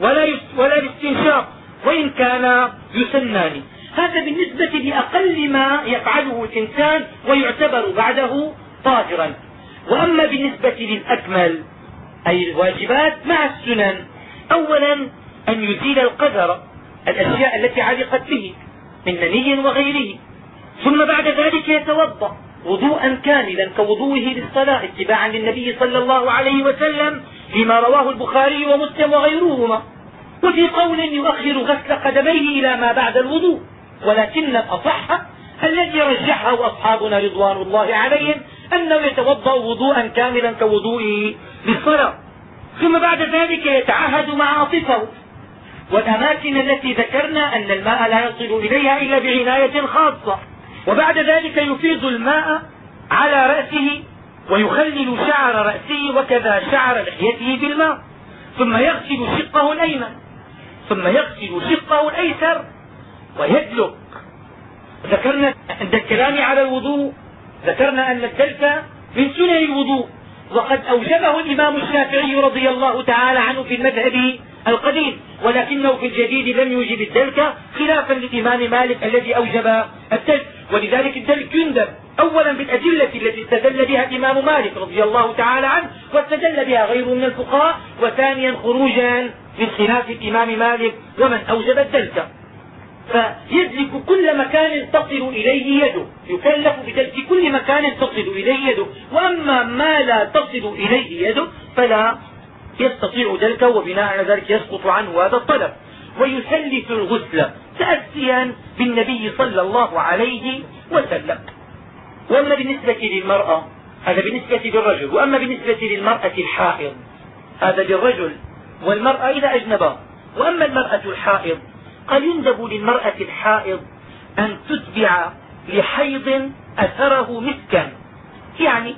ولا الاستنشاق، وإن كان يسنان. هذا بالنسبة لأقل ما يفعله الإنسان ويعتبر بعده طاهرا. وأما بالنسبة للأكمل أي الواجبات مع السنن: أولا أن يزيل القذر، الأشياء التي علقت به من مني وغيره، ثم بعد ذلك يتوضا وضوءا كاملا كوضوئه للصلاة اتباعا للنبي صلى الله عليه وسلم فيما رواه البخاري ومسلم وغيرهما. وفي قول يؤخر غسل قدميه إلى ما بعد الوضوء، ولكن الأصح الذي رجحه أصحابنا رضوان الله عليهم أنه يتوضا وضوءا كاملا كوضوئه للصلاة. ثم بعد ذلك يتعهد معاطفه والأماكن التي ذكرنا أن الماء لا يصل إليها إلا بعناية خاصة. وبعد ذلك يفيض الماء على رأسه ويخلل شعر رأسه وكذا شعر لحيته بالماء، ثم يغسل شقه الأيمن، ثم يغسل شقه الأيسر ويدلك. ذكرنا عند الكلام على الوضوء ذكرنا أن الدلك من سنن الوضوء، وقد أوجبه الإمام الشافعي رضي الله تعالى عنه في المذهب القديم، ولكنه في الجديد لم يوجب الدلك خلافا للإمام مالك الذي أوجب الدلك. ولذلك الدلك يندب أولا بالأدلة التي استدل بها الإمام مالك رضي الله تعالى عنه واستدل بها غيره من الفقهاء، وثانيا خروجا من خلاف الإمام مالك ومن أوجب الدلك. فيدلك كل مكان تصل إليه يده، يكلف بدلك كل مكان تصل إليه يده، وأما ما لا تصل إليه يده فلا يستطيع دلكه، وبناء على ذلك يسقط عنه هذا الطلب. ويثلث الغسل تأسيا بالنبي صلى الله عليه وسلم. وأما بالنسبة للمرأة هذا بالنسبة للرجل، وأما بالنسبة للمرأة الحائض هذا للرجل والمرأة إذا أجنبا. وأما المرأة الحائض قد يندب للمرأة الحائض أن تتبع لحيض أثره مسكا، يعني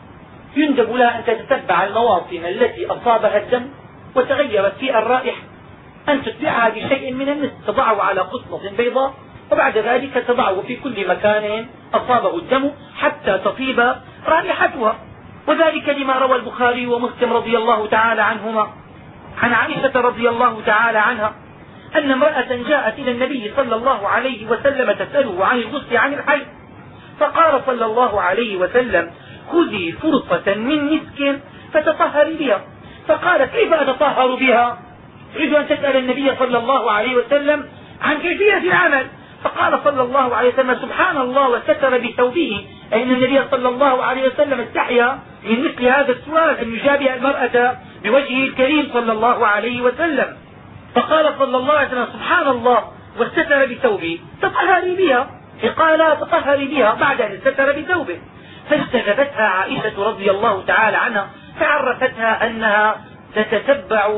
يندب لها أن تتتبع المواطن التي أصابها الدم وتغيرت فيها الرائحة، أن تتبعها بشيء من المسك، تضعه على قصبة بيضاء وبعد ذلك تضعه في كل مكان أصابه الدم حتى تطيب رائحتها. وذلك لما روى البخاري ومسلم رضي الله تعالى عنهما عن عائشة رضي الله تعالى عنها أن امرأة جاءت إلى النبي صلى الله عليه وسلم تسأله عن الغسل عن الحيض، فقال صلى الله عليه وسلم: خذي فرصة من مسك فتطهري بها. فقالت: كيف أتطهر بها؟ تريد أن تسأل النبي صلى الله عليه وسلم عن كيفية العمل. فقال صلى الله عليه وسلم: سبحان الله، وستر بثوبه، أي أن النبي صلى الله عليه وسلم استحيا من مثل هذا السؤال أن يجابه المرأة بوجهه الكريم صلى الله عليه وسلم. فقال صلى الله عليه وسلم: سبحان الله، واستتر بثوبه، تطهري بها. قال: تطهري بها بعد أن استتر بثوبه. فاجتذبتها عائشة رضي الله تعالى عنها فعرفتها أنها تتتبع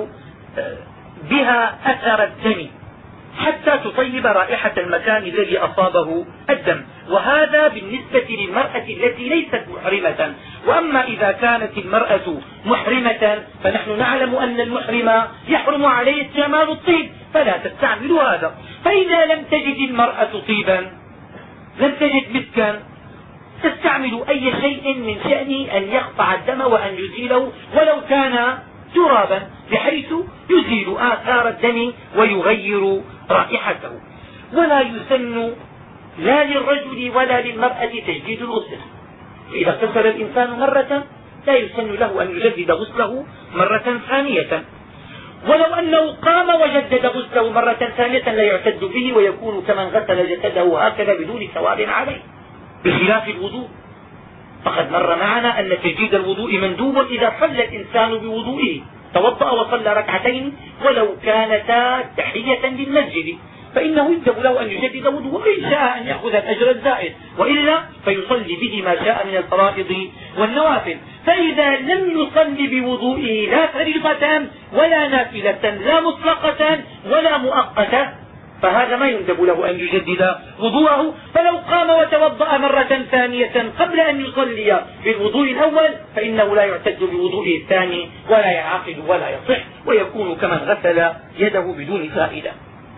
بها أثر الدم حتى تطيب رائحة المكان الذي أصابه الدم. وهذا بالنسبة للمرأة التي ليست محرمة. وأما إذا كانت المرأة محرمة فنحن نعلم أن المحرم يحرم عليه استعمال الطيب فلا تستعمل هذا. فإذا لم تجد المرأة طيبا، لم تجد مسكا، تستعمل أي شيء من شأن أن يقطع الدم وأن يزيله ولو كان ترابا، بحيث يزيل آثار الدم ويغير رائحته. ولا يسن لا للرجل ولا للمرأة تجديد الغسل. إذا اغتسل الإنسان مرة لا يسن له أن يجدد غسله مرة ثانية، ولو أنه قام وجدد غسله مرة ثانية لا يعتد به ويكون كمن غسل جسده هكذا بدون ثواب عليه، بخلاف الوضوء فقد مر معنا أن تجديد الوضوء مندوب إذا صلى الإنسان بوضوئه، توضأ وصلى ركعتين ولو كانتا تحية للمسجد، فإنه يندب له أن يجدد وضوءه إن شاء أن يأخذ الأجر الزائد، وإلا فيصلي به ما شاء من الفرائض والنوافل. فإذا لم يصلي بوضوئه لا فريضة ولا نافلة لا مطلقة ولا مؤقتة، فهذا ما يندب له أن يجدد وضوءه. فلو قام وتوضأ مرة ثانية قبل أن يصلي بالوضوء الأول فإنه لا يعتد بوضوئه الثاني ولا ينعقد ولا يصح، ويكون كمن غسل يده بدون فائدة.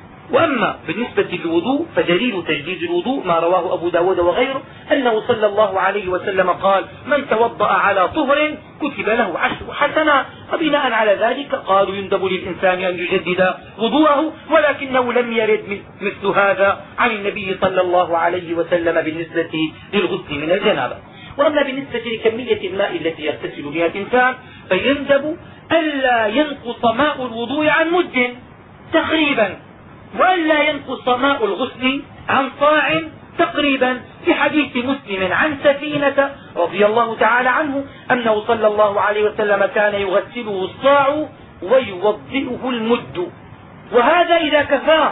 وأما بالنسبة للوضوء فدليل تجديد الوضوء ما رواه أبو داود وغيره أنه صلى الله عليه وسلم قال: من توضأ على طهر كتب له 10 حسنات. وبناء على ذلك قالوا يندب للإنسان أن يجدد وضوءه، ولكنه لم يرد مثل هذا عن النبي صلى الله عليه وسلم بالنسبة للغسل من الجنابة. وأما بالنسبة لكمية الماء التي يغتسل بها الإنسان فيندب ألا ينقص ماء الوضوء عن مد تقريبا، وألا ينقص ماء الغسل عن صاع تقريبا، في حديث مسلم عن سفينة رضي الله تعالى عنه أنه صلى الله عليه وسلم كان يغسله الصاع ويوضئه المد، وهذا إذا كفاه.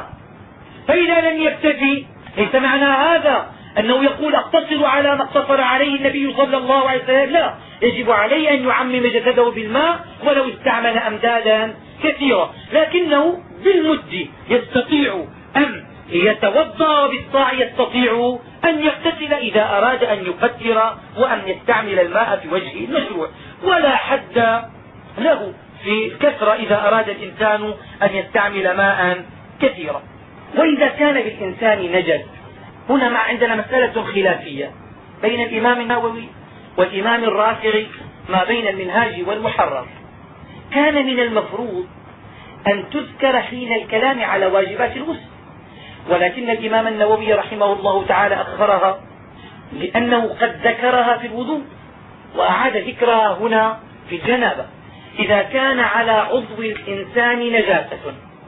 فإذا لم يكتفي ليس معنى هذا أنه يقول اقتصر على ما اقتصر عليه النبي صلى الله عليه وسلم، لا، يجب عليه أن يعمم جسده بالماء ولو استعمل أمدادا كثيرة، لكنه بالمد يستطيع أن يتوضا، وبالصاع يستطيع أن يغتسل إذا أراد أن يقدر وأن يستعمل الماء في وجهه المشروع، ولا حد له في الكثرة إذا أراد الإنسان أن يستعمل ماء كثيرا. وإذا كان بالإنسان نجس، هنا عندنا مسألة خلافية بين الإمام النووي والإمام الرافعي ما بين المنهاج والمحرر. كان من المفروض أن تذكر حين الكلام على واجبات الغسل، ولكن الإمام النووي رحمه الله تعالى أخرها لأنه قد ذكرها في الوضوء وأعاد ذكرها هنا في الجنابة. إذا كان على عضو الإنسان نجاسة،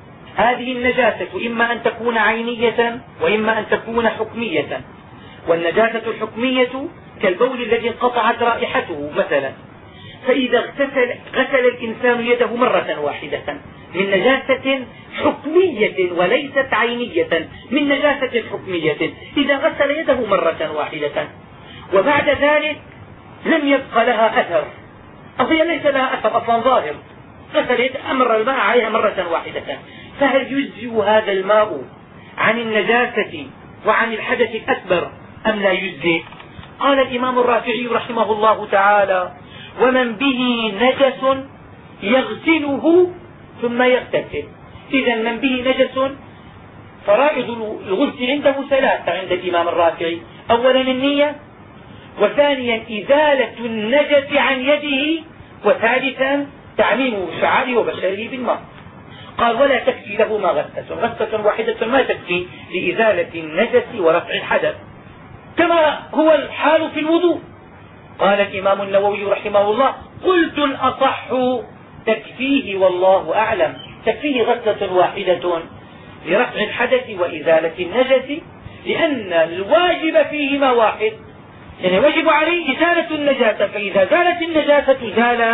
هذه النجاسة إما أن تكون عينية وإما أن تكون حكمية، والنجاسة الحكمية كالبول الذي انقطعت رائحته مثلا، فإذا غسل الإنسان يده مرة واحدة من نجاسة حكمية وليست عينية، من نجاسة حكمية، إذا غسل يده مرة واحدة وبعد ذلك لم يبق لها أثر، أو هي ليس لها أثر أصلا ظاهر، غسل يده أمر الماء عليها مرة واحدة، فهل يجزئ هذا الماء عن النجاسة وعن الحدث الأكبر أم لا يجزئ؟ قال الإمام الرافعي رحمه الله تعالى: ومن به نجس يغسله ثم يغتسل. إذا من به نجس فرائض الغسل عنده 3 عند الإمام الرافعي: أولا النية، وثانيا إزالة النجس عن يده، وثالثا تعميم شعره وبشره بالماء. قال: ولا تكفي له ما غسلة واحدة ما تكفي لإزالة النجس ورفع الحدث، كما هو الحال في الوضوء. قال الإمام النووي رحمه الله: قلت الأصح تكفيه والله أعلم، تكفيه غسلة واحدة لرفع الحدث وإزالة النجس، لأن الواجب فيهما واحد، يعني واجب عليه إزالة النجاسة، فإذا زالت النجاسة زال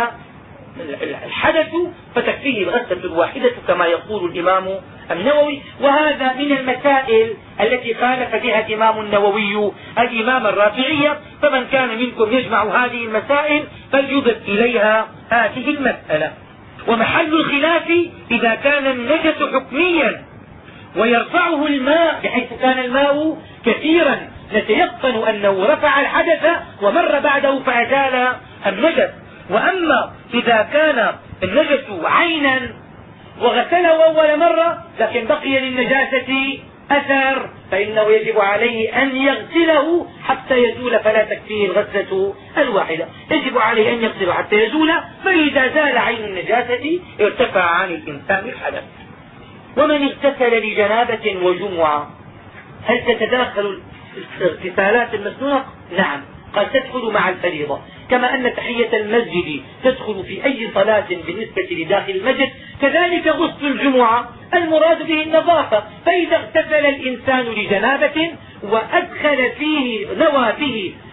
الحدث فتكفيه الغسلة الواحدة كما يقول الإمام النووي. وهذا من المسائل التي خالف بها الإمام النووي الإمام الرافعي، فمن كان منكم يجمع هذه المسائل فليضف إليها هذه المسألة. ومحل الخلاف إذا كان النجس حكميا ويرفعه الماء، بحيث كان الماء كثيرا نتيقن أنه رفع الحدث ومر بعده فأزال النجس. وأما إذا كان النجس عينا وغسله أول مرة لكن بقي للنجاسة أثر، فإنه يجب عليه أن يغسله حتى يزول، فلا تكفيه الغسلة الواحدة، يجب عليه أن يغسله حتى يزول، فإذا زال عين النجاسة ارتفع عن الإنسان الحدث. ومن اغتسل لجنابة وجمعة، هل تتداخل الاغتسالات المسنونة؟ نعم، قد تدخل مع الفريضة، كما أن تحية المسجد تدخل في أي صلاة بالنسبة لداخل المسجد، كذلك غسل الجمعة المراد به النظافة. فإذا اغتسل الإنسان لجنابة وأدخل فيه نوى به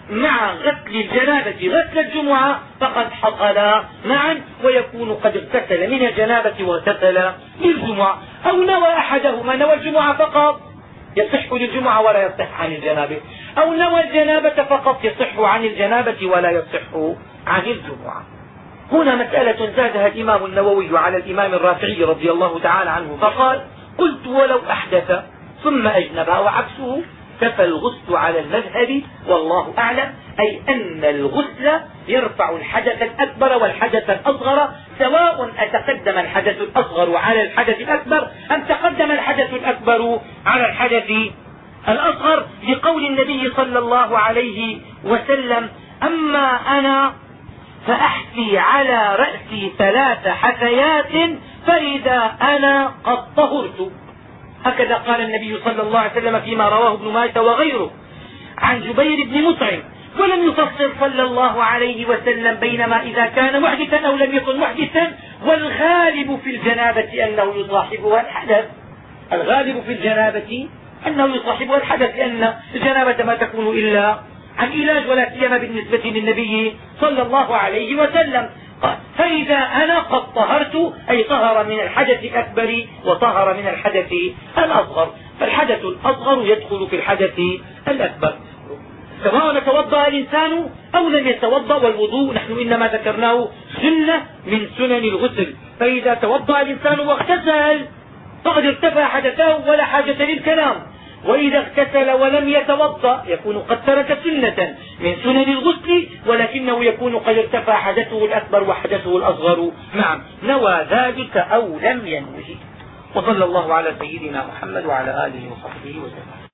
مع غسل الجنابة غسل الجمعة فقد حصلا معا، ويكون قد اغتسل من الجنابة واغتسل للجمعة. أو نوى أحدهما، نوى الجمعة فقط يصح للجمعة ولا يصح عن الجنابة، أو نوى الجنابة فقط يصح عن الجنابة ولا يصح عن الجمعة. هنا مسألة زادها الإمام النووي على الإمام الرافعي رضي الله تعالى عنه فقال: قلت ولو أحدث ثم أجنب وعكسه كفى الغسل على المذهب والله أعلم، أي أن الغسل يرفع الحدث الأكبر والحدث الأصغر، سواء أتقدم الحدث الأصغر على الحدث الأكبر أم تقدم الحدث الأكبر على الحدث الأصغر، لقول النبي صلى الله عليه وسلم: أما أنا فأحثي على رأسي 3 حثيات فإذا أنا قد طهرت. هكذا قال النبي صلى الله عليه وسلم فيما رواه ابن ماجه وغيره عن جبير بن مطعم، ولم يفصل صلى الله عليه وسلم بينما إذا كان محدثا أو لم يكن محدثا، والغالب في الجنابة أنه يصاحبها الحدث. الغالب في الجنابة أنه يصاحبها الحدث، لأن الجنابة ما تكون إلا عن علاج، ولا سيما بالنسبة للنبي صلى الله عليه وسلم. فإذا أنا قد طهرت، أي طهر من الحدث الأكبر وطهر من الحدث الأصغر، فالحدث الأصغر يدخل في الحدث الأكبر سواء توضأ الإنسان أو لم يتوضأ. والوضوء نحن إنما ذكرناه سنة من سنن الغسل، فإذا توضأ الإنسان واغتسل فقد ارتفع حدثه ولا حاجة للكلام، وإذا اغتسل ولم يتوضأ يكون قد ترك سنة من سنن الغسل، ولكنه يكون قد ارتفع حدثه الأكبر وحدثه الأصغر معا، نوى ذلك أو لم ينوه. وصلى الله على سيدنا محمد وعلى آله وصحبه وسلم.